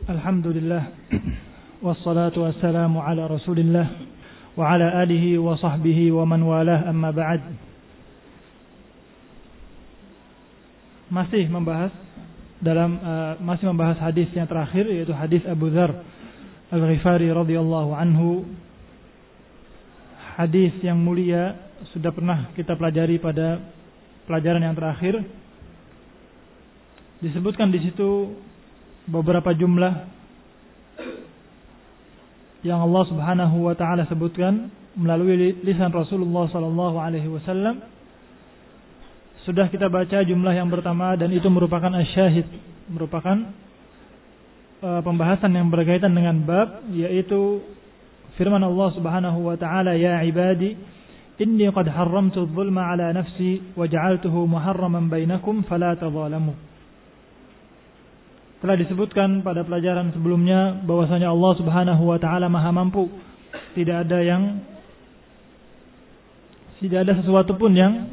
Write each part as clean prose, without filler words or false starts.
Alhamdulillah wassalatu wassalamu ala Rasulillah wa ala alihi wa sahbihi wa man walah, amma ba'd. Masih membahas hadis yang terakhir, yaitu hadis Abu Dzar Al-Ghifari radhiyallahu anhu. Hadis yang mulia sudah pernah kita pelajari pada pelajaran yang terakhir. Disebutkan di situ beberapa jumlah yang Allah Subhanahu wa taala sebutkan melalui lisan Rasulullah sallallahu alaihi wasallam. Sudah kita baca jumlah yang pertama dan itu merupakan asyahid, merupakan pembahasan yang berkaitan dengan bab, yaitu firman Allah Subhanahu wa taala, ya ibadi inni qad harramtu adh-dhulma ala nafsi wa ja'altuhu muharraman bainakum fala tadhalamu. Telah disebutkan pada pelajaran sebelumnya bahwasanya Allah Subhanahu wa taala Maha mampu. Tidak ada sesuatu pun yang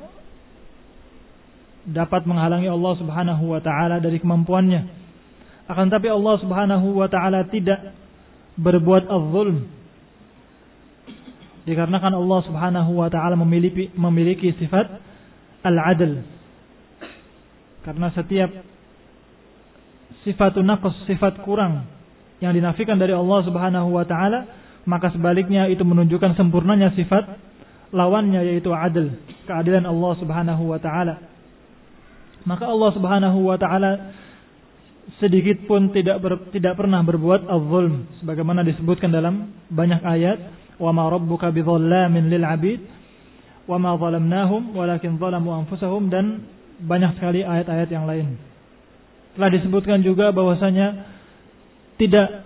dapat menghalangi Allah Subhanahu wa taala dari kemampuannya. Akan tapi Allah Subhanahu wa taala tidak berbuat az-zulm. Dikarenakan Allah Subhanahu wa taala memiliki sifat al-adl. Karena setiap sifatun naqs, sifat kurang yang dinafikan dari Allah Subhanahu wa taala, maka sebaliknya itu menunjukkan sempurnanya sifat lawannya, yaitu adil, keadilan Allah Subhanahu wa taala. Maka Allah Subhanahu wa taala sedikit pun tidak pernah berbuat az-zulm, sebagaimana disebutkan dalam banyak ayat, wa ma rabbuka bidzallamin lil 'abid wa ma zalamnahum walakin zalamu anfusahum, dan banyak sekali ayat-ayat yang lain. Telah disebutkan juga bahwasanya tidak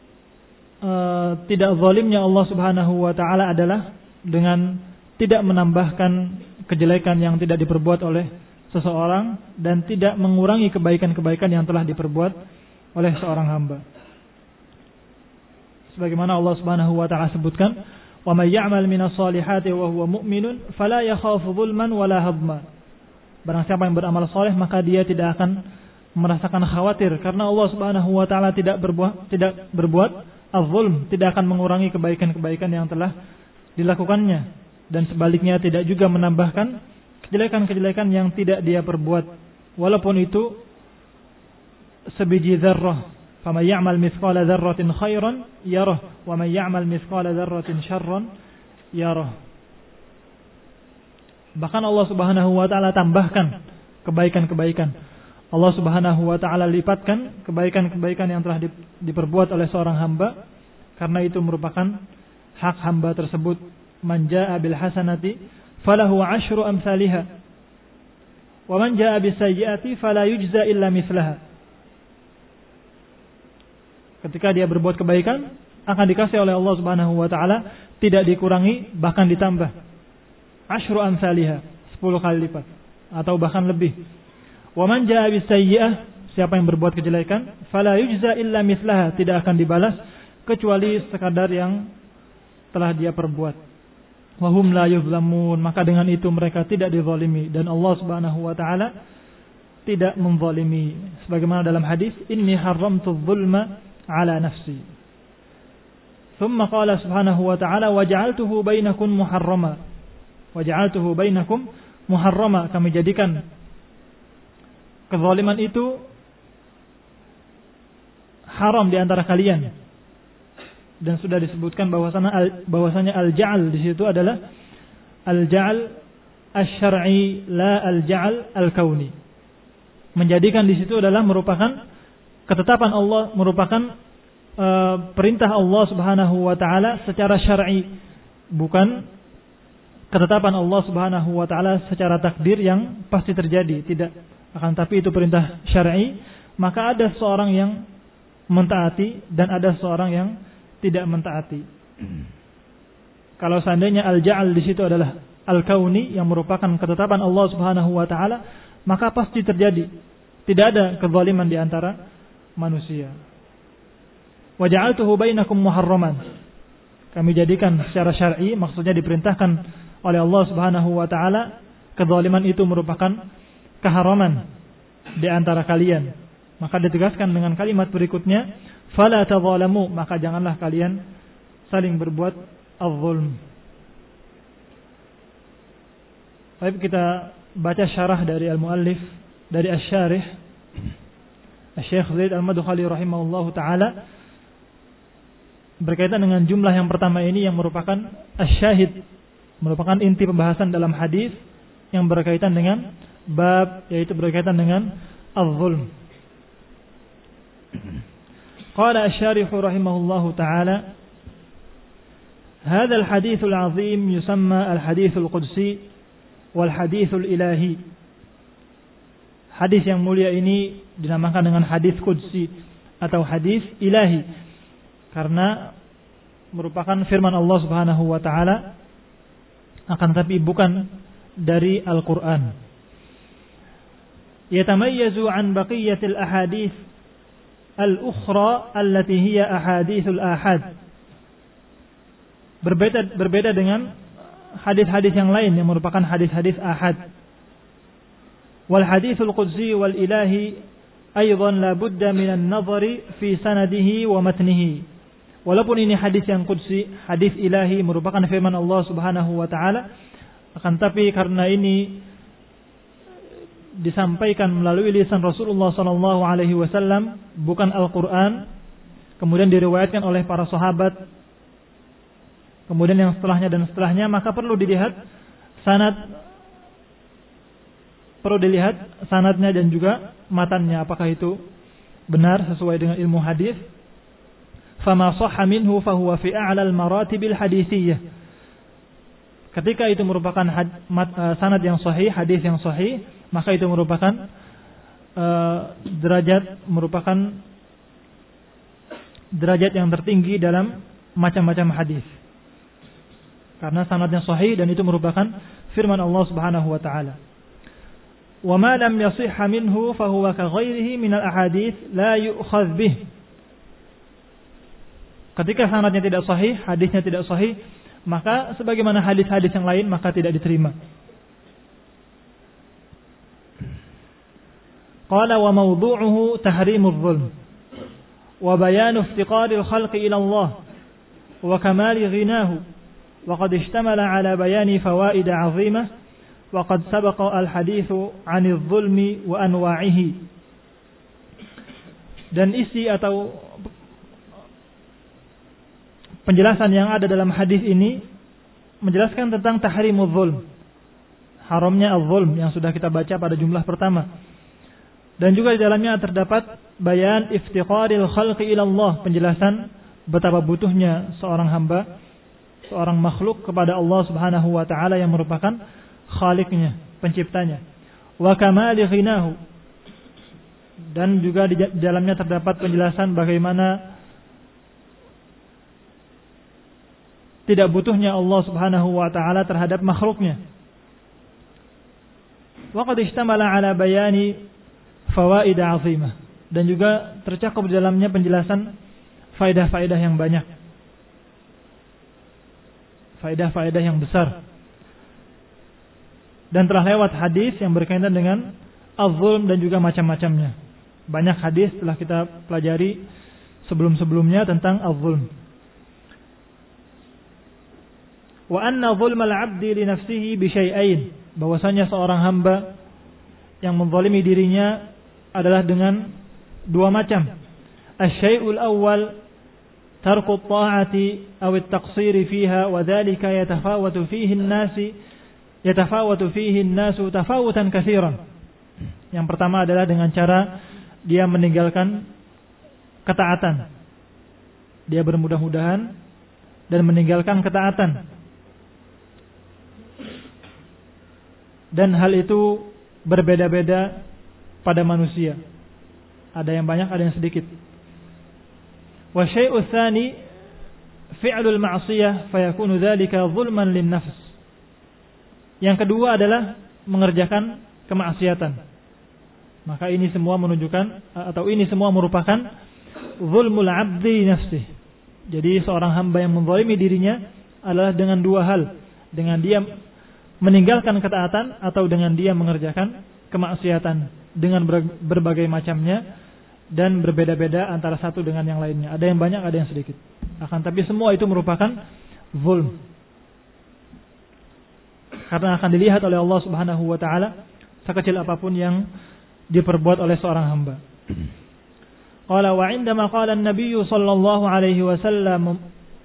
zalimnya Allah Subhanahu wa taala adalah dengan tidak menambahkan kejelekan yang tidak diperbuat oleh seseorang dan tidak mengurangi kebaikan-kebaikan yang telah diperbuat oleh seorang hamba. Sebagaimana Allah Subhanahu wa taala sebutkan, "Wa may ya'mal minas solihati wa huwa mu'minun fala yakhafu zulman wala hadma." Barang siapa yang beramal saleh maka dia tidak akan merasakan khawatir, karena Allah Subhanahu wa taala tidak berbuat az-zulm, tidak akan mengurangi kebaikan-kebaikan yang telah dilakukannya, dan sebaliknya tidak juga menambahkan kejelekan-kejelekan yang tidak dia perbuat, walaupun itu sebiji dzarrah. Faman ya'mal mithqala dzarratin khairan yarah wa man ya'mal mithqala dzarratin syarran yarah. Bahkan Allah Subhanahu wa taala tambahkan kebaikan-kebaikan. Allah Subhanahu wa taala lipatkan kebaikan-kebaikan yang telah diperbuat oleh seorang hamba, karena itu merupakan hak hamba tersebut. Man jaa'a bil hasanati falahu 'asyru amsalihha wa man jaa'a bis sayyi'ati fala yujza illa mithlaha. Ketika dia berbuat kebaikan akan dikasih oleh Allah Subhanahu wa taala, tidak dikurangi bahkan ditambah. 'Asyru amsalihha, 10 kali lipat atau bahkan lebih. Wa man jaa'a bis sayyi'ah, siapa yang berbuat kejelekan, fala yujza illa mithlaha, tidak akan dibalas kecuali sekadar yang telah dia perbuat. Wa hum la yuzlamun, maka dengan itu mereka tidak dizalimi, dan Allah Subhanahu wa taala tidak menzalimi. Sebagaimana dalam hadis, inni haramtu adh-dhulma ala nafsi. Thumma qala Subhanahu wa taala, wa ja'altuhu bainakum muharrama. Wa ja'altuhu bainakum muharrama, kami jadikan kezaliman itu haram di antara kalian. Dan sudah disebutkan bahwasanya al-ja'al di situ adalah al-ja'al asy-syar'i, la al-ja'al al-kauni. Menjadikan di situ adalah merupakan ketetapan Allah, merupakan perintah Allah Subhanahu wa taala secara syar'i, bukan ketetapan Allah Subhanahu wa taala secara takdir yang pasti terjadi, tidak. Akan tapi itu perintah syar'i, maka ada seorang yang mentaati dan ada seorang yang tidak mentaati. Kalau seandainya al-ja'al di situ adalah al-kauni, yang merupakan ketetapan Allah Subhanahu wa taala, maka pasti terjadi. Tidak ada kezaliman di antara manusia. Wa ja'altuhu bainakum muharraman. Kami jadikan secara syar'i, maksudnya diperintahkan oleh Allah Subhanahu wa taala, kezaliman itu merupakan keharaman di antara kalian. Maka ditegaskan dengan kalimat berikutnya, fala tadzalamu, maka janganlah kalian saling berbuat az-zulm. Baik, kita baca syarah dari al-muallif, dari asy-syarih Syekh Zaid Al-Madkhali rahimahullahu taala berkaitan dengan jumlah yang pertama ini yang merupakan asy-syahid, merupakan inti pembahasan dalam hadis yang berkaitan dengan bab, yaitu berkaitan dengan az-zulm. Qala asy-syarih rahimahullahu taala, "Hadzal haditsul 'azim yusamma al-haditsul qudsi wal haditsul ilahi." Hadis yang mulia ini dinamakan dengan hadis qudsi atau hadis ilahi karena merupakan firman Allah Subhanahu wa taala, akan tapi bukan dari Al-Qur'an. Yatamayyazu an baqiyatil ahadits al-ukhra allati hiya ahaditsul ahad. Berbeda dengan hadis-hadis yang lain yang merupakan hadis-hadis ahad. Wal haditsul qudsi wal ilahi aidan la budda minan nazari fi sanadihi wa matnihi. Walaupun ini hadis yang qudsi, hadis ilahi merupakan firman Allah Subhanahu wa taala, akan tapi karena ini disampaikan melalui lisan Rasulullah sallallahu alaihi wasallam, bukan Al-Qur'an, kemudian diriwayatkan oleh para sahabat, kemudian yang setelahnya dan setelahnya, maka perlu dilihat sanadnya dan juga matannya, apakah itu benar sesuai dengan ilmu hadis. Fama sahha minhu fahuwa fi a'lal maratibil haditsiyah. Ketika itu merupakan sanad yang sahih, hadis yang sahih, maka itu merupakan derajat yang tertinggi dalam macam-macam hadis. Karena sanadnya sahih dan itu merupakan firman Allah Subhanahu wa taala. Wa ma lam yasihha minhu fa huwa ka ghairihi min al-ahadits la yu'khadh bih. Ketika sanadnya tidak sahih, hadisnya tidak sahih, maka sebagaimana hadis-hadis yang lain maka tidak diterima. Qala wa mawdu'uhu tahrimudz zulm wa bayanu iftiqaril khalqi ila Allah wa kamali ghinahu wa qad ishtamala ala bayani fawaid 'azimah wa qad sabaqa al-haditsu 'anil zulmi wa anwa'ihi. Dan isi atau penjelasan yang ada dalam hadis ini menjelaskan tentang tahrimuz zulm, haramnya az-zulm yang sudah kita baca pada jumlah pertama. Dan juga di dalamnya terdapat bayan iftiqaril khalqi ila Allah, penjelasan betapa butuhnya seorang hamba, seorang makhluk kepada Allah Subhanahu wa taala yang merupakan khaliqnya, penciptanya. Wa kamali ghinahu, dan juga di dalamnya terdapat penjelasan bagaimana tidak butuhnya Allah Subhanahu wa taala terhadap makhluknya. Wa qad ishtamala ala bayani fawaid 'azimah, dan juga tercakup di dalamnya penjelasan faedah-faedah yang banyak. Faedah-faedah yang besar. Dan telah lewat hadis yang berkaitan dengan az-zulm dan juga macam-macamnya. Banyak hadis telah kita pelajari sebelum-sebelumnya tentang az-zulm. Wa anna zulmal 'abdi li nafsihi bi syai'ain, bahwasanya seorang hamba yang menzalimi dirinya adalah dengan dua macam. Asy-syai'ul awwal tarku at-ta'ati aw at-taqsir fiha wa dhalika yatafawatu fihi an-nasu tafawutan katsiran. Yang pertama adalah dengan cara dia meninggalkan ketaatan. Dia bermudah-mudahan dan meninggalkan ketaatan. Dan hal itu berbeda-beda pada manusia. Ada yang banyak, ada yang sedikit. Wa syai'u tsani fi'lul ma'siyah fayakunu dzalika zulman lin-nafs. Yang kedua adalah mengerjakan kemaksiatan. Maka ini semua menunjukkan, atau ini semua merupakan zulmul 'abdi nafsihi. Jadi seorang hamba yang menzalimi dirinya adalah dengan dua hal, dengan dia meninggalkan ketaatan atau dengan dia mengerjakan kemaksiatan dengan berbagai macamnya, dan berbeda-beda antara satu dengan yang lainnya. Ada yang banyak, ada yang sedikit. Akan tapi semua itu merupakan zulm. Karena akan dilihat oleh Allah Subhanahu wa taala sekecil apapun yang diperbuat oleh seorang hamba. Qala wa 'indama qala an-nabiy sallallahu alaihi wasallam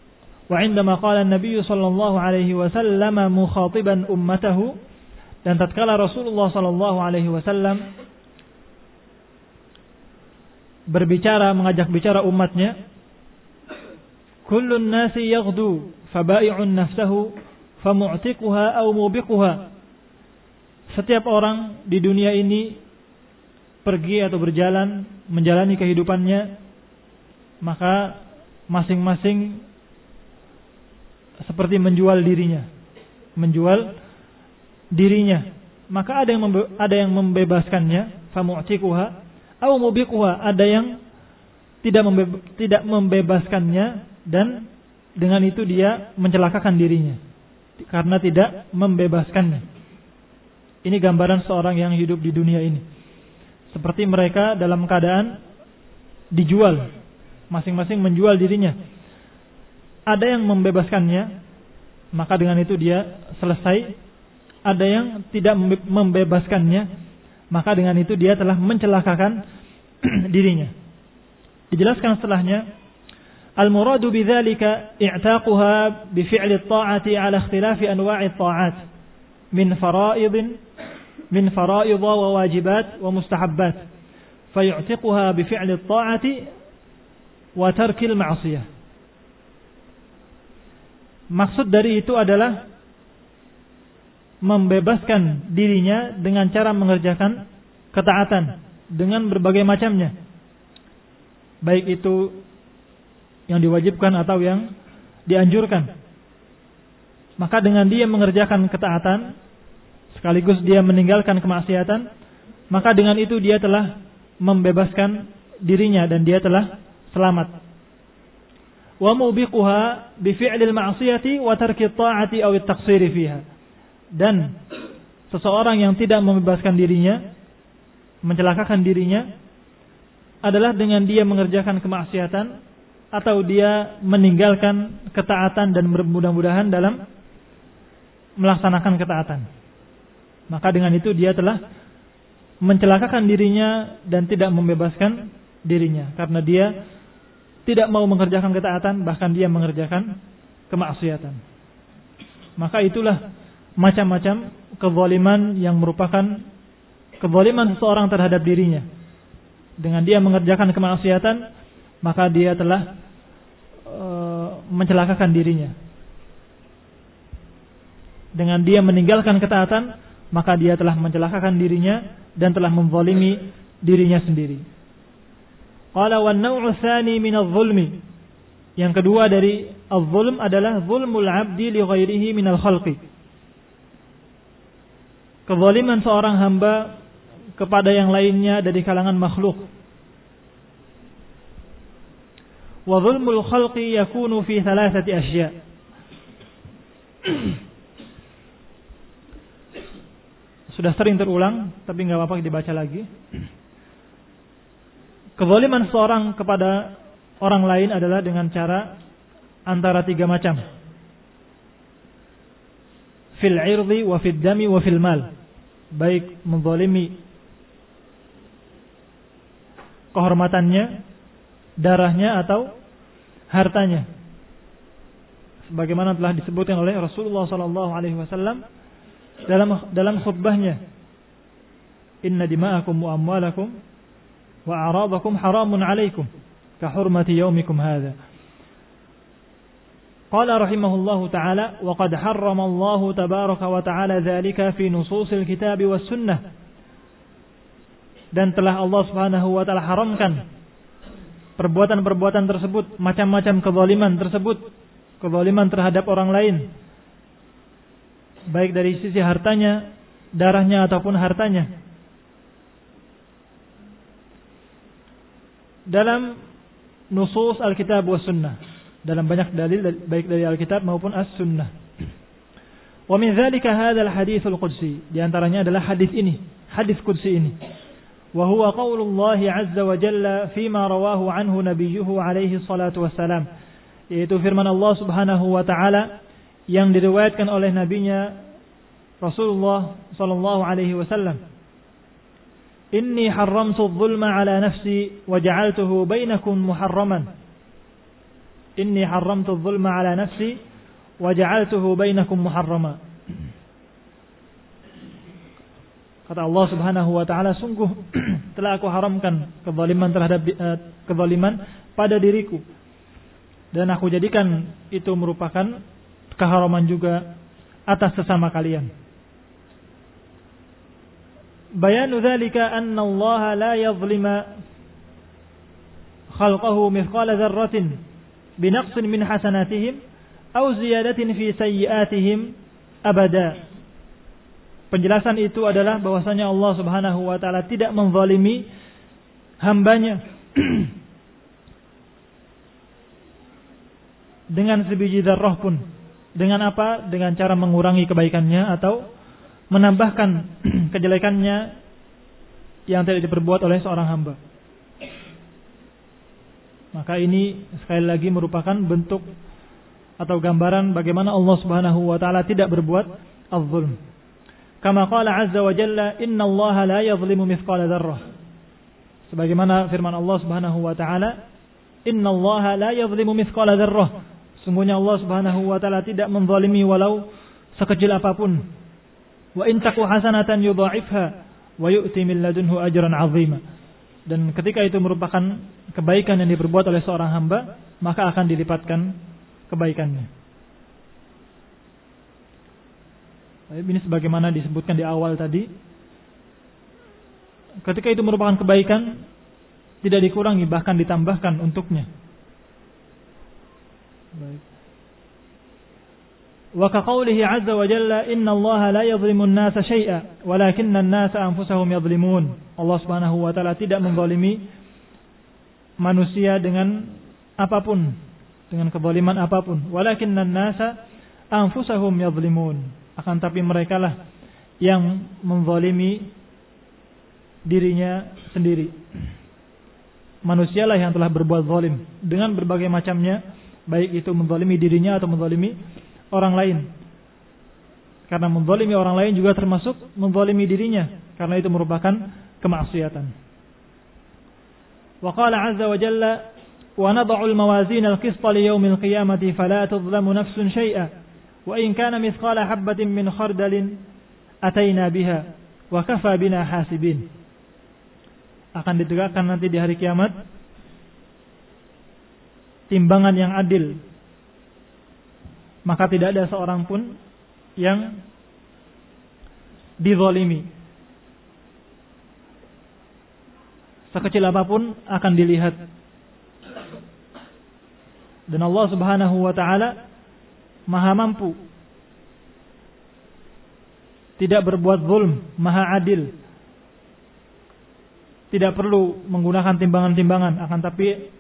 mukhatiban ummatahu, dan tatkala Rasulullah sallallahu alaihi wasallam berbicara, mengajak bicara umatnya, kullun nasi yaghdu fabai'un nafsahu famu'tiquha aw mubiquha. Setiap orang di dunia ini pergi atau berjalan menjalani kehidupannya, maka masing-masing seperti menjual dirinya. Maka ada yang membebaskannya, famu'tiquha aw mubiquha, ada yang tidak membebaskannya dan dengan itu dia mencelakakan dirinya karena tidak membebaskannya. Ini gambaran seorang yang hidup di dunia ini. Seperti mereka dalam keadaan dijual, masing-masing menjual dirinya. Ada yang membebaskannya, maka dengan itu dia selesai. Ada yang tidak membebaskannya, maka dengan itu dia telah mencelakakan dirinya. Dijelaskan setelahnya, al-muradu bidzalika i'taquha bi fi'li at-ta'ati 'ala ikhtilafi anwa'i at-ta'at min fara'id wa wajibat wa mustahabbat, fayu'tiquha bi fi'li at-ta'ati wa tarkil ma'siyah. Maksud dari itu adalah membebaskan dirinya dengan cara mengerjakan ketaatan dengan berbagai macamnya, baik itu yang diwajibkan atau yang dianjurkan. Maka dengan dia mengerjakan ketaatan sekaligus dia meninggalkan kemaksiatan, maka dengan itu dia telah membebaskan dirinya dan dia telah selamat. Wa mubiquha bi fi'lil ma'siyati wa tarki at-ta'ati aw at-taqsiri fiha. Dan seseorang yang tidak membebaskan dirinya, mencelakakan dirinya, adalah dengan dia mengerjakan kemaksiatan atau dia meninggalkan ketaatan dan mudah-mudahan dalam melaksanakan ketaatan. Maka dengan itu dia telah mencelakakan dirinya dan tidak membebaskan dirinya, karena dia tidak mau mengerjakan ketaatan, bahkan dia mengerjakan kemaksiatan. Maka itulah macam-macam kezaliman yang merupakan kezaliman seseorang terhadap dirinya. Dengan dia mengerjakan kemaksiatan, maka dia telah mencelakakan dirinya. Dengan dia meninggalkan ketaatan, maka dia telah mencelakakan dirinya dan telah menzalimi dirinya sendiri. Qala wan naw'u tsani min adh-dhulmi. Yang kedua dari adh-dhulm adalah zulmul 'abdi li ghairihi min al-khalqi. Kezaliman seorang hamba kepada yang lainnya dari kalangan makhluk. Wa zulmul khalqi yakunu fi thalathati asya'. Sudah sering terulang, tapi enggak apa-apa dibaca lagi. Kezaliman seorang kepada orang lain adalah dengan cara antara tiga macam. Fil 'irdi wa fid dami wa fil mal. Baik menzalimi kehormatannya, darahnya atau hartanya. Sebagaimana telah disebutkan oleh Rasulullah sallallahu alaihi wasallam dalam khutbahnya, "Inna dima'akum wa amwalakum wa a'radakum haramun 'alaikum ka hurmati yaumikum hadza." Qala rahimahullahu ta'ala, wa qad harrama Allah tabaraka wa ta'ala dzalika fi nususil kitab was sunnah. Dan telah Allah Subhanahu wa ta'ala haramkan perbuatan-perbuatan tersebut, macam-macam kezaliman tersebut, kezaliman terhadap orang lain, baik dari sisi hartanya, darahnya ataupun hartanya. Dalam nusus Alkitab was sunnah, dalam banyak dalil baik dari Alkitab maupun As-Sunnah. Wa min dzalika hadzal haditsul qudsi, di antaranya adalah hadis ini, hadis qudsi ini. wa huwa qaulullah azza wa jalla fima rawahu anhu nabiyyuhu alaihi salatu wassalam, yaitu firman Allah Subhanahu wa taala yang diriwayatkan oleh nabinya Rasulullah sallallahu alaihi wasallam, inni harramtu adh-dhulma ala nafsi wa ja'altuhu bainakum muharraman. Inni harramtu adh-dhulma ala nafsi wa ja'altuhu bainakum muharrama. Kata Allah Subhanahu wa taala, sungguh telah aku haramkan kezaliman terhadap kezaliman pada diriku, dan aku jadikan itu merupakan keharaman juga atas sesama kalian. Bayanu dzalika anna Allah la yadhlima khalqahu mithqala dzarratin binaqsin min hasanatihim aw ziyadatin fi sayyi'atihim abada. Penjelasan itu adalah bahwasanya Allah Subhanahu wa taala tidak menzalimi hambanya dengan sebiji dzarrah pun. Dengan apa? Dengan cara mengurangi kebaikannya atau menambahkan kejelekannya yang tidak diperbuat oleh seorang hamba. Maka ini sekali lagi merupakan bentuk atau gambaran bagaimana Allah Subhanahu wa taala tidak berbuat az-zulm. Kama qala azza wa jalla, innallaha la yadhlimu mithqala dzarrah. Sebagaimana firman Allah Subhanahu wa taala, innallaha la yadhlimu mithqala dzarrah. Sungguhnya Allah Subhanahu wa taala tidak menzalimi walau sekecil apapun. Wa in taku hasanatan yudha'ifha wa yu'ti min ladunhu ajran 'azima. Dan ketika itu merupakan kebaikan yang diperbuat oleh seorang hamba, maka akan dilipatkan kebaikannya. Ini sebagaimana disebutkan di awal tadi, ketika itu merupakan kebaikan, tidak dikurangi, bahkan ditambahkan untuknya. Baik. Wa kaqaulihi azza wa jalla, inna Allah la yadhlimu an-nasa syai'a walakinna an-nasa anfusahum yadhlimun. Allah Subhanahu wa taala tidak menzalimi manusia dengan apapun, dengan kezaliman apapun. Walakinna an-nasa anfusahum yadhlimun. Akan tapi merekalah yang menzalimi dirinya sendiri. Manusialah yang telah berbuat zalim dengan berbagai macamnya, baik itu menzalimi dirinya atau menzalimi orang lain. Karena menzalimi orang lain juga termasuk menzalimi dirinya, karena itu merupakan kemaksiatan. Wa qala azza wa jalla, wa nad'u al-mawazin al-qista li yawm al-qiyamati fala tudhlamu nafsun syai'a. Wa in kana mithqala habatin min khardalin ataina biha wa kafa bina hasibin. Akan ditegakkan nanti di hari kiamat timbangan yang adil, maka tidak ada seorang pun yang dizalimi. Sekecil apapun akan dilihat. Dan Allah Subhanahu wa taala Maha mampu, tidak berbuat zulm, Maha adil, tidak perlu menggunakan timbangan-timbangan, akan tapi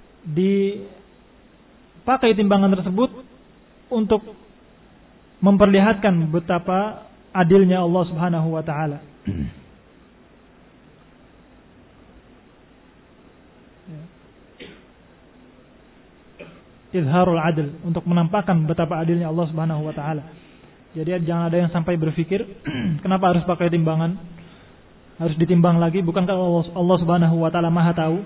dipakai timbangan tersebut untuk memperlihatkan betapa adilnya Allah Subhanahu wa taala. Izharul adl, untuk menampakkan betapa adilnya Allah Subhanahu wa taala. Jadi jangan ada yang sampai berpikir kenapa harus pakai timbangan? Harus ditimbang lagi, bukankah Allah Subhanahu wa taala Maha tahu?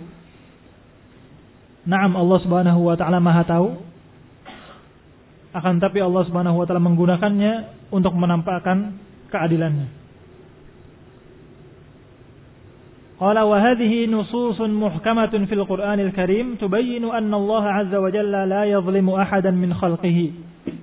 Naam, Allah Subhanahu wa taala Maha tahu. Akan tapi Allah Subhanahu wa taala menggunakannya untuk menampakkan keadilannya. Qala wa hadhihi nususun muhkamatun fil Qur'anil Karim tubayyinu anna Allah 'azza wa jalla la yadhlimu ahadan min khalqihi.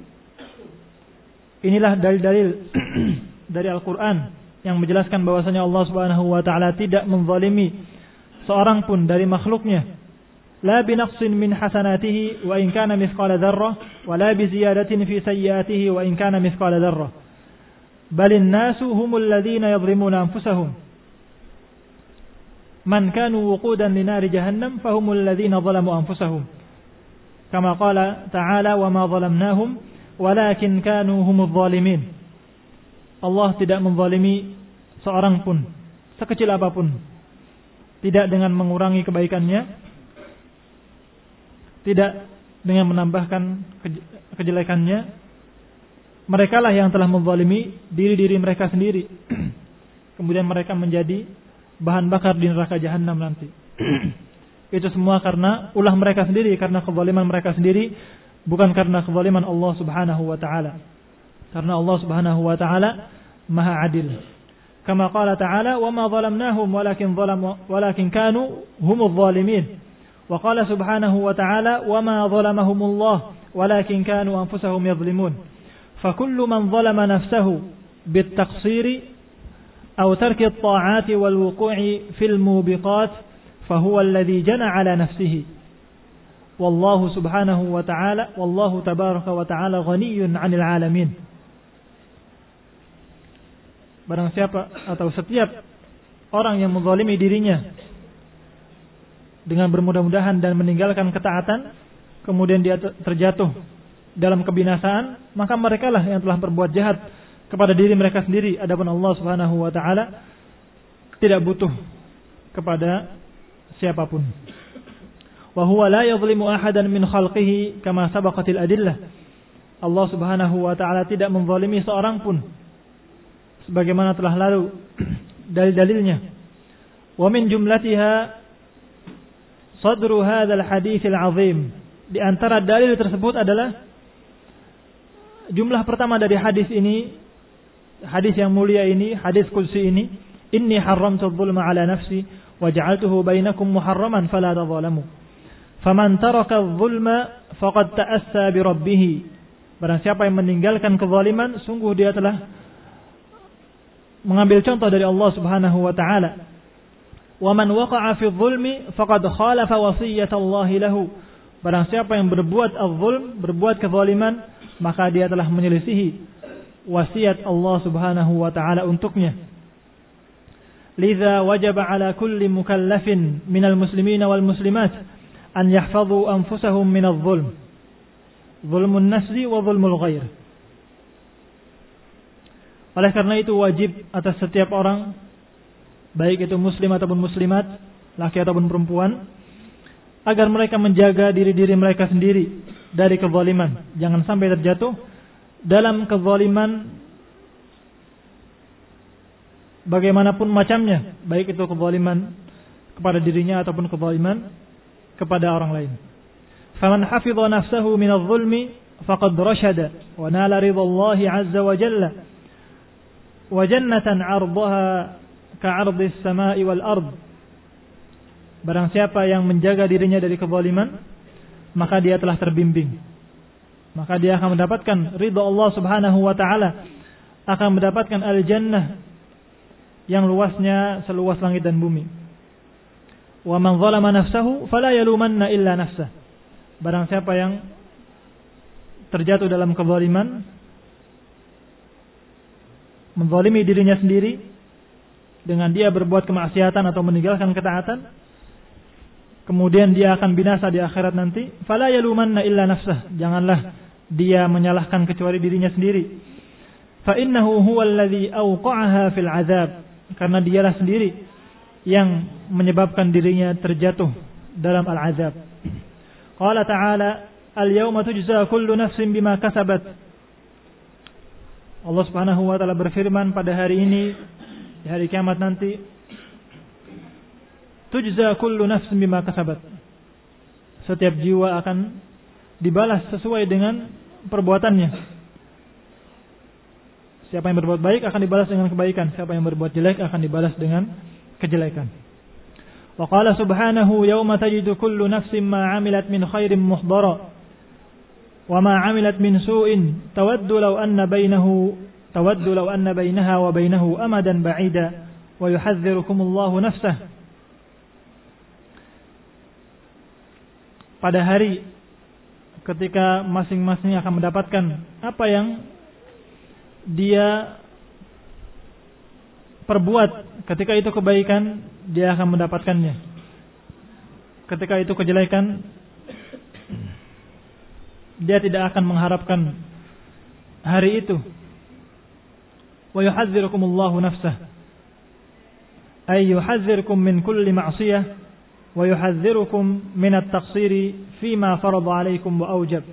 Inilah dalil-dalil dari Al-Qur'an yang menjelaskan bahwasanya Allah Subhanahu wa taala tidak menzalimi seorang pun dari makhluknya. La binaqsin min hasanatihi wa in kana mithqala dzarrah wa la bi ziyadatin fi sayyi'atihi wa in kana mithqala dzarrah. Balin nasu humul ladzina yadhlimuna anfusahum. Man kanu wuqudan li nari jahannam fahumul ladzina zalamu anfusahum. Kama qala ta'ala wa ma zalamnahum walakin kanu humudz zalimin. Allah tidak menzalimi seorang pun sekecil apapun tidak dengan mengurangi kebaikannya, tidak dengan menambahkan kejelekannya. Mereka lah yang telah menzalimi diri-diri mereka sendiri. Kemudian mereka menjadi bahan bakar di neraka jahanam nanti. Itu semua karena ulah mereka sendiri, karena kezaliman mereka sendiri, bukan karena kezaliman Allah Subhanahu wa taala. Karena Allah Subhanahu wa taala Maha Adil. Kama qala ta'ala, "Wa ma zalamnahum walakin kanu humudz zalimin." Wa qala Subhanahu wa ta'ala, "Wa ma zalamahumullah walakin kanu anfusahum yadhlimun." Fa kullu man zalama nafsahu bit-taqsiri aw tarki at-ta'ati wal wuqu'i fil mubiqat fa huwa alladhi jana 'ala nafsihi. Wallahu subhanahu wa ta'ala wallahu tabaraka wa ta'ala ghaniyyun 'anil 'alamin. Barang siapa atau setiap orang yang menzalimi dirinya dengan bermudah-mudahan dan meninggalkan ketaatan, kemudian dia terjatuh dalam kebinasaan, maka merekalah yang telah berbuat jahat kepada diri mereka sendiri. Adapun Allah Subhanahu wa taala tidak butuh kepada siapapun. Wa huwa la yadhlimu ahadan min khalqihi kama sabaqatil adillah. Allah Subhanahu wa taala tidak menzalimi seorang pun sebagaimana telah lalu dalil-dalilnya. Wa min jumlatiha sadru hadzal haditsil azim. Di antara dalil tersebut adalah jumlah pertama dari hadis ini, hadis yang mulia ini, hadis qudsi ini, inni haramtu adh-dhulma ala nafsi wa ja'altuhu bainakum muharraman fala tadhalamu. Faman taraka adh-dhulma faqad ta'assa bi rabbih. Barang siapa yang meninggalkan kezaliman, sungguh dia telah mengambil contoh dari Allah Subhanahu wa taala. Wa man waqa'a fi adh-dhulmi faqad khalafa wasiyyata Allah lahu. Barang siapa yang berbuat adh-dhulm, berbuat kezaliman, maka dia telah menyelisihi wasiat Allah Subhanahu wa taala untuknya. Lidza wajaba ala kulli mukallafin minal muslimina wal muslimat an yahfazu anfusahum min adh-dhulm. Dhulmun nafsi wa dhulmul ghair. Oleh karena itu wajib atas setiap orang, baik itu muslim ataupun muslimat, laki ataupun perempuan, agar mereka menjaga diri-diri mereka sendiri dari kezaliman. Jangan sampai terjatuh dalam kezaliman bagaimanapun macamnya, baik itu kezaliman kepada dirinya ataupun kezaliman kepada orang lain. Faman hafidha nafsahu min adh-dhulmi faqad rashada wa nala ridallahi 'azza wa jalla wa jannatan 'ardaha ka'ardis samai wal ard. Barang siapa yang menjaga dirinya dari kezaliman, maka dia telah terbimbing. Maka dia akan mendapatkan ridha Allah Subhanahu wa taala, akan mendapatkan al-jannah yang luasnya seluas langit dan bumi. Wa man zalama nafsahu fala yalumanna illa nafsah. Barang siapa yang terjatuh dalam kezaliman, menzalimi dirinya sendiri dengan dia berbuat kemaksiatan atau meninggalkan ketaatan, kemudian dia akan binasa di akhirat nanti, fala yalumanna illa nafsah. Janganlah dia menyalahkan kecuali dirinya sendiri. Fa innahu huwal ladzi awqa'aha fil 'adzab. Karena dialah sendiri yang menyebabkan dirinya terjatuh dalam al-'adzab. Qala ta'ala, al-yawma tujza kullu nafsin bima kasabat. Allah Subhanahu wa taala berfirman, pada hari ini, di hari kiamat nanti, tujza kullu nafsin bima kasabat. Setiap jiwa akan dibalas sesuai dengan perbuatannya. Siapa yang berbuat baik akan dibalas dengan kebaikan, siapa yang berbuat jelek akan dibalas dengan kejelekan. Wa qala subhanahu yawma tajidu kullu nafsin ma 'amilat min khairin muhdara wa ma 'amilat min su'in tawaddu law anna bainaha wa bainahu amadan ba'ida wa yuhadzirukumullahu nafsah. Pada hari ketika masing-masing akan mendapatkan apa yang dia perbuat, ketika itu kebaikan dia akan mendapatkannya, ketika itu kejelekan dia tidak akan mengharapkan hari itu. Wa yuhadzirukumullahu nafsah. ay yuhadzirkum min kulli ma'siyah wa yuhadzirukum min at-taqsiri fima farada 'alaikum wa aujab.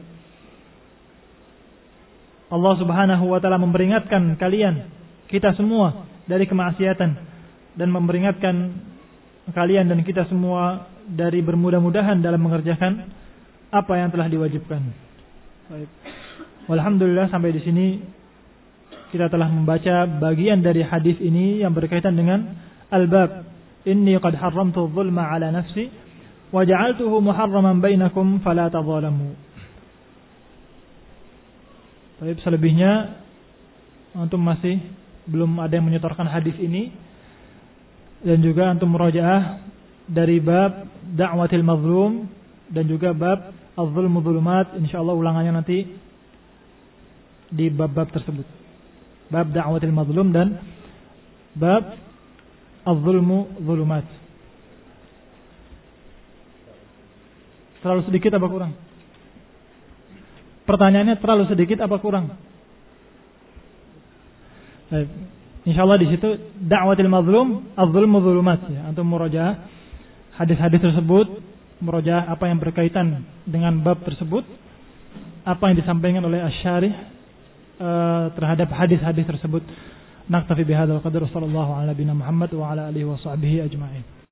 Allah Subhanahu wa taala memperingatkan kalian, kita semua, dari kemaksiatan, dan memperingatkan kalian dan kita semua dari bermudah-mudahan dalam mengerjakan apa yang telah diwajibkan. Baik. Alhamdulillah, sampai di sini kita telah membaca bagian dari hadis ini yang berkaitan dengan al-bab inni qad harramtu adh-dhulma 'ala nafsi wa ja'altuhu muharraman bainakum fala tadhalamu. Baik, selebihnya antum masih belum ada yang menyetorkan hadis ini, dan juga antum murajaah dari bab da'watil mazlum dan juga bab az-zulmu dzulumat. Insyaallah ulangannya nanti di bab-bab tersebut. Bab da'watil mazlum dan bab az-zulmu dzulumat. Terlalu sedikit apa kurang? Pertanyaannya terlalu sedikit apa kurang? Baik. Insyaallah di situ da'watil mazlum, az-zulmu dzulumat, ya. Antum murajaah hadis-hadis tersebut, murajaah apa yang berkaitan dengan bab tersebut, apa yang disampaikan oleh asy-syarih terhadap hadis-hadis tersebut. Naktafi bihadzal qadar, sallallahu ala nabiyina Muhammad wa ala alihi wa sahbihi ajma'in.